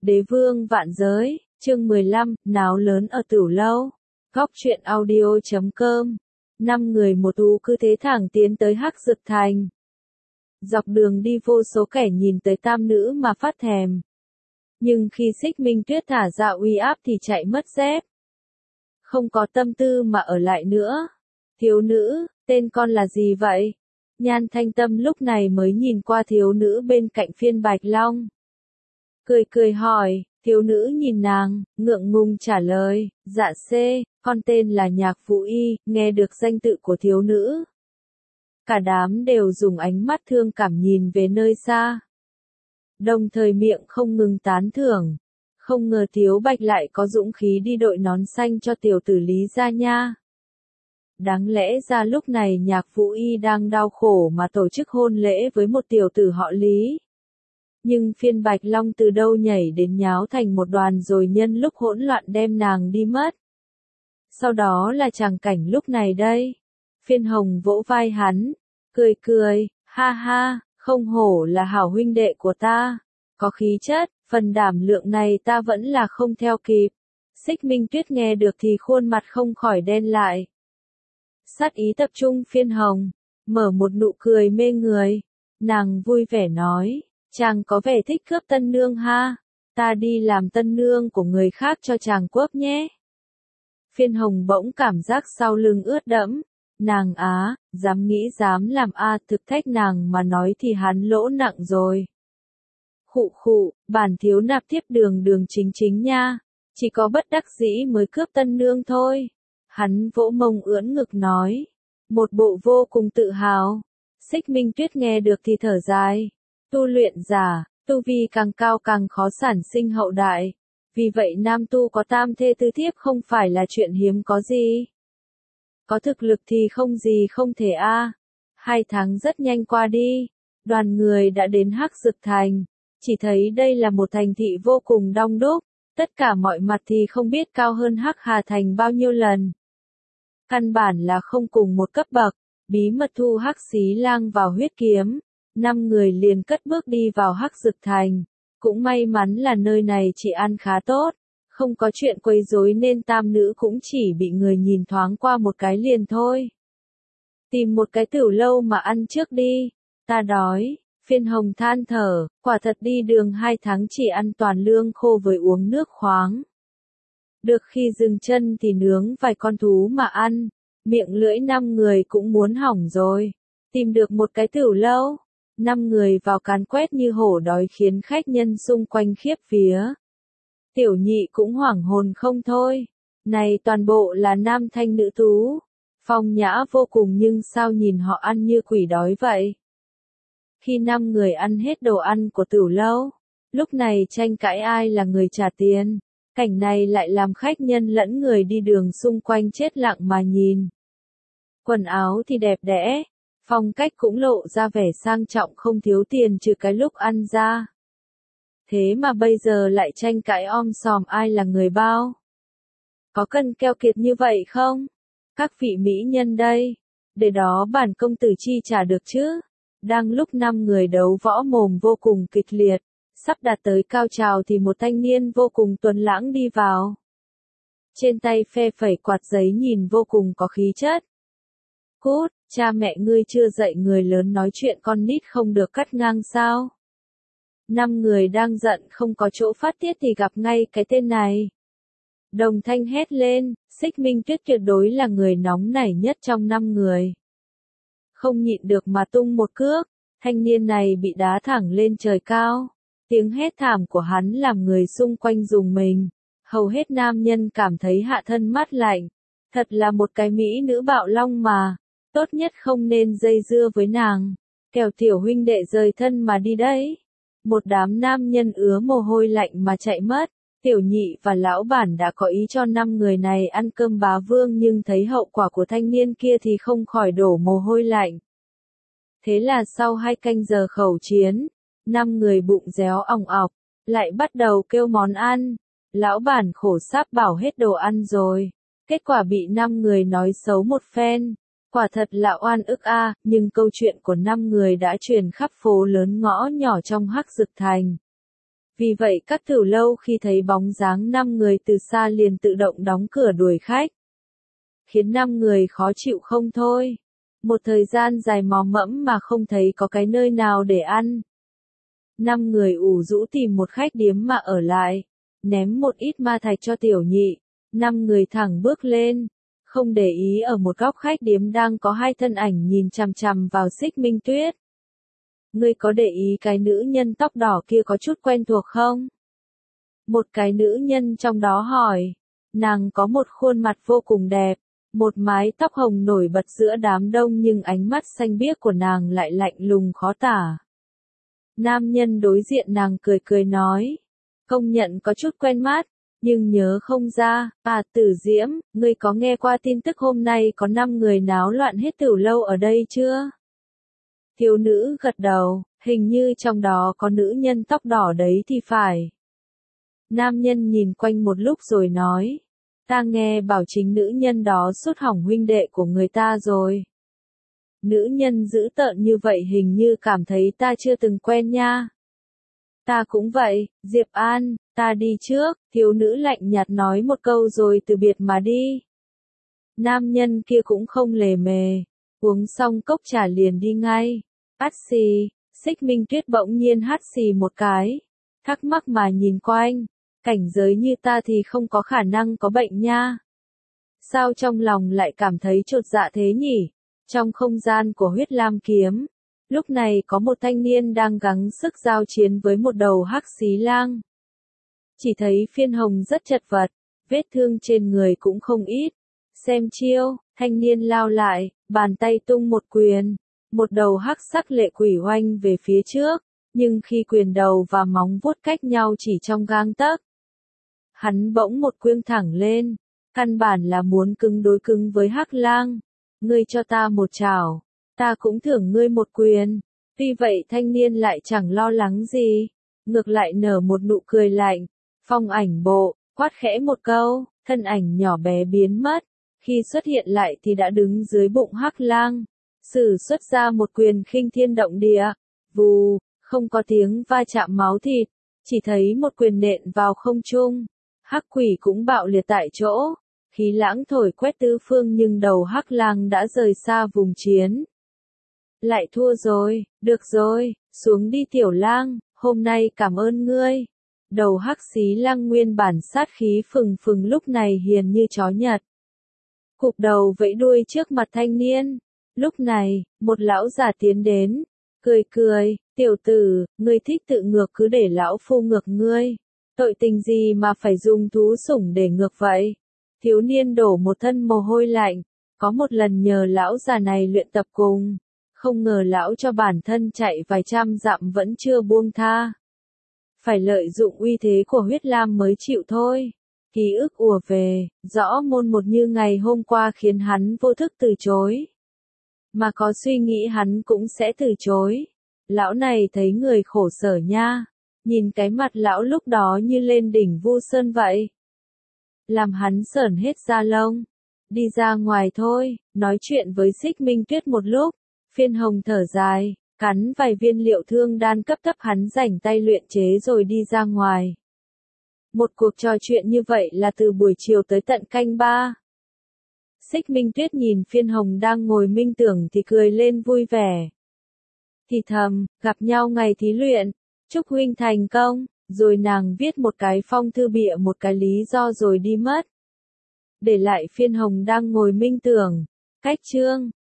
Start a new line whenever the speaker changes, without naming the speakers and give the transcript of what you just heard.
Đế vương vạn giới, chương 15, náo lớn ở Tửu Lâu. Góc truyện audio.com. 5 người một ú cứ thế thẳng tiến tới Hắc Dực Thành. Dọc đường đi vô số kẻ nhìn tới tam nữ mà phát thèm. Nhưng khi Xích Minh Tuyết thả ra uy áp thì chạy mất dép. Không có tâm tư mà ở lại nữa. Thiếu nữ, tên con là gì vậy? Nhan Thanh Tâm lúc này mới nhìn qua thiếu nữ bên cạnh Phiên Bạch Long. Cười cười hỏi, thiếu nữ nhìn nàng, ngượng ngùng trả lời, dạ con tên là Nhạc Vũ Y, nghe được danh tự của thiếu nữ. Cả đám đều dùng ánh mắt thương cảm nhìn về nơi xa. Đồng thời miệng không ngừng tán thưởng. Không ngờ Thiếu Bạch lại có dũng khí đi đội nón xanh cho tiểu tử Lý gia nha. Đáng lẽ ra lúc này Nhạc Vũ Y đang đau khổ mà tổ chức hôn lễ với một tiểu tử họ Lý. Nhưng Phiên Bạch Long từ đâu nhảy đến nháo thành một đoàn rồi nhân lúc hỗn loạn đem nàng đi mất. Sau đó là tràng cảnh lúc này đây. Phiên Hồng vỗ vai hắn, cười cười, ha ha, không hổ là hảo huynh đệ của ta. Có khí chất, phần đảm lượng này ta vẫn là không theo kịp. Xích Minh Tuyết nghe được thì khuôn mặt không khỏi đen lại. Sát ý tập trung Phiên Hồng, mở một nụ cười mê người. Nàng vui vẻ nói, chàng có vẻ thích cướp tân nương ha, ta đi làm tân nương của người khác cho chàng cướp nhé. Phiên Hồng bỗng cảm giác sau lưng ướt đẫm, nàng á, dám nghĩ dám làm thực thách nàng mà nói thì hắn lỗ nặng rồi. Khụ, bản thiếu nạp thiếp đường chính chính nha, chỉ có bất đắc dĩ mới cướp tân nương thôi. Hắn vỗ mông ưỡn ngực nói, một bộ vô cùng tự hào. Xích Minh Tuyết nghe được thì thở dài, tu luyện giả, tu vi càng cao càng khó sản sinh hậu đại, vì vậy nam tu có tam thê tứ thiếp không phải là chuyện hiếm có gì. Có thực lực thì không gì không thể 2 tháng rất nhanh qua đi, đoàn người đã đến Hắc Dực Thành, chỉ thấy đây là một thành thị vô cùng đông đúc, tất cả mọi mặt thì không biết cao hơn Hắc Hà Thành bao nhiêu lần. Căn bản là không cùng một cấp bậc, bí mật thu Hắc Xí Lang vào huyết kiếm, 5 người liền cất bước đi vào Hắc Dực Thành. Cũng may mắn là nơi này chỉ ăn khá tốt, không có chuyện quấy rối nên tam nữ cũng chỉ bị người nhìn thoáng qua một cái liền thôi. Tìm một cái Tửu Lâu mà ăn trước đi, ta đói. Phiên Hồng than thở, quả thật đi đường 2 tháng chỉ ăn toàn lương khô với uống nước khoáng. Được khi dừng chân thì nướng vài con thú mà ăn, miệng lưỡi 5 người cũng muốn hỏng rồi. Tìm được một cái Tửu Lâu, 5 người vào càn quét như hổ đói khiến khách nhân xung quanh khiếp vía. Tiểu Nhị cũng hoảng hồn không thôi. Này toàn bộ là nam thanh nữ tú, phong nhã vô cùng nhưng sao nhìn họ ăn như quỷ đói vậy. Khi 5 người ăn hết đồ ăn của Tửu Lâu, lúc này tranh cãi ai là người trả tiền. Cảnh này lại làm khách nhân lẫn người đi đường xung quanh chết lặng mà nhìn. Quần áo thì đẹp đẽ, phong cách cũng lộ ra vẻ sang trọng không thiếu tiền trừ cái lúc ăn ra. Thế mà bây giờ lại tranh cãi sòm ai là người bao. Có cần keo kiệt như vậy không? Các vị mỹ nhân đây, để đó bản công tử chi trả được chứ. Đang lúc 5 người đấu võ mồm vô cùng kịch liệt, sắp đạt tới cao trào thì một thanh niên vô cùng tuấn lãng đi vào. Trên tay phe phẩy quạt giấy nhìn vô cùng có khí chất. Cút, cha mẹ ngươi chưa dạy người lớn nói chuyện con nít không được cắt ngang sao? 5 người đang giận không có chỗ phát tiết thì gặp ngay cái tên này. Đồng thanh hét lên, Xích Minh Tuyết tuyệt đối là người nóng nảy nhất trong 5 người. Không nhịn được mà tung một cước, thanh niên này bị đá thẳng lên trời cao. Tiếng hét thảm của hắn làm người xung quanh rùng mình. Hầu hết nam nhân cảm thấy hạ thân mát lạnh. Thật là một cái mỹ nữ bạo long mà. Tốt nhất không nên dây dưa với nàng. Kẻo tiểu huynh đệ rời thân mà đi đấy. Một đám nam nhân ứa mồ hôi lạnh mà chạy mất. Tiểu Nhị và lão bản đã có ý cho 5 người này ăn cơm bá vương nhưng thấy hậu quả của thanh niên kia thì không khỏi đổ mồ hôi lạnh. Thế là sau 2 canh giờ khẩu chiến, 5 người bụng réo òng ọc, lại bắt đầu kêu món ăn. Lão bản khổ sáp bảo hết đồ ăn rồi. Kết quả bị 5 người nói xấu một phen. Quả thật là oan ức nhưng câu chuyện của 5 người đã truyền khắp phố lớn ngõ nhỏ trong Hắc Dực Thành. Vì vậy các tiểu lâu khi thấy bóng dáng 5 người từ xa liền tự động đóng cửa đuổi khách. Khiến 5 người khó chịu không thôi. Một thời gian dài mò mẫm mà không thấy có cái nơi nào để ăn. 5 người ủ rũ tìm một khách điếm mà ở lại. Ném một ít ma thạch cho tiểu nhị. 5 người thẳng bước lên. Không để ý ở một góc khách điếm đang có 2 thân ảnh nhìn chằm chằm vào Xích Minh Tuyết. Ngươi có để ý cái nữ nhân tóc đỏ kia có chút quen thuộc không? Một cái nữ nhân trong đó hỏi. Nàng có một khuôn mặt vô cùng đẹp. Một mái tóc hồng nổi bật giữa đám đông nhưng ánh mắt xanh biếc của nàng lại lạnh lùng khó tả. Nam nhân đối diện nàng cười cười nói. Công nhận có chút quen mắt, nhưng nhớ không ra. À Tử Diễm, ngươi có nghe qua tin tức hôm nay có 5 người náo loạn hết tiểu lâu ở đây chưa? Thiếu nữ gật đầu, hình như trong đó có nữ nhân tóc đỏ đấy thì phải. Nam nhân nhìn quanh một lúc rồi nói. Ta nghe bảo chính nữ nhân đó sút hỏng huynh đệ của người ta rồi. Nữ nhân dữ tợn như vậy hình như cảm thấy ta chưa từng quen nha. Ta cũng vậy, Diệp An, ta đi trước, thiếu nữ lạnh nhạt nói một câu rồi từ biệt mà đi. Nam nhân kia cũng không lề mề, uống xong cốc trà liền đi ngay. Át xì, Xích Minh Tuyết bỗng nhiên hắt xì một cái, thắc mắc mà nhìn quanh, cảnh giới như ta thì không có khả năng có bệnh nha. Sao trong lòng lại cảm thấy chột dạ thế nhỉ? Trong không gian của huyết lam kiếm, lúc này có một thanh niên đang gắng sức giao chiến với một đầu hắc xí lang. Chỉ thấy Phiên Hồng rất chật vật, vết thương trên người cũng không ít. Xem chiêu, thanh niên lao lại, bàn tay tung một quyền, một đầu hắc sắc lệ quỷ oanh về phía trước, nhưng khi quyền đầu và móng vuốt cách nhau chỉ trong gang tấc. Hắn bỗng một quyêng thẳng lên, căn bản là muốn cứng đối cứng với hắc lang. Ngươi cho ta một chảo, ta cũng thưởng ngươi một quyền. Tuy vậy thanh niên lại chẳng lo lắng gì, ngược lại nở một nụ cười lạnh. Phong ảnh bộ, quát khẽ một câu, thân ảnh nhỏ bé biến mất. Khi xuất hiện lại thì đã đứng dưới bụng hắc lang. Sử xuất ra một quyền khinh thiên động địa. Vù, không có tiếng va chạm máu thịt, chỉ thấy một quyền nện vào không trung. Hắc quỷ cũng bạo liệt tại chỗ. Khí lãng thổi quét tứ phương nhưng đầu hắc lang đã rời xa vùng chiến. Lại thua rồi, được rồi, xuống đi tiểu lang, hôm nay cảm ơn ngươi. Đầu hắc xí lang nguyên bản sát khí phừng phừng lúc này hiền như chó nhật. Cụp đầu vẫy đuôi trước mặt thanh niên. Lúc này, một lão già tiến đến, cười cười, tiểu tử, ngươi thích tự ngược cứ để lão phu ngược ngươi. Tội tình gì mà phải dùng thú sủng để ngược vậy? Thiếu niên đổ một thân mồ hôi lạnh, có một lần nhờ lão già này luyện tập cùng, không ngờ lão cho bản thân chạy vài trăm dặm vẫn chưa buông tha. Phải lợi dụng uy thế của huyết lam mới chịu thôi. Ký ức ùa về, rõ mồn một như ngày hôm qua khiến hắn vô thức từ chối. Mà có suy nghĩ hắn cũng sẽ từ chối. Lão này thấy người khổ sở nha. Nhìn cái mặt lão lúc đó như lên đỉnh Vu Sơn vậy. Làm hắn sởn hết da lông. Đi ra ngoài thôi, nói chuyện với Xích Minh Tuyết một lúc. Phiên Hồng thở dài, cắn vài viên liệu thương đan cấp thấp hắn rảnh tay luyện chế rồi đi ra ngoài. Một cuộc trò chuyện như vậy là từ buổi chiều tới tận canh 3. Xích Minh Tuyết nhìn Phiên Hồng đang ngồi minh tưởng thì cười lên vui vẻ. Thì thầm, gặp nhau ngày thí luyện, chúc huynh thành công, rồi nàng viết một cái phong thư bịa một cái lý do rồi đi mất. Để lại Phiên Hồng đang ngồi minh tưởng, cách chương.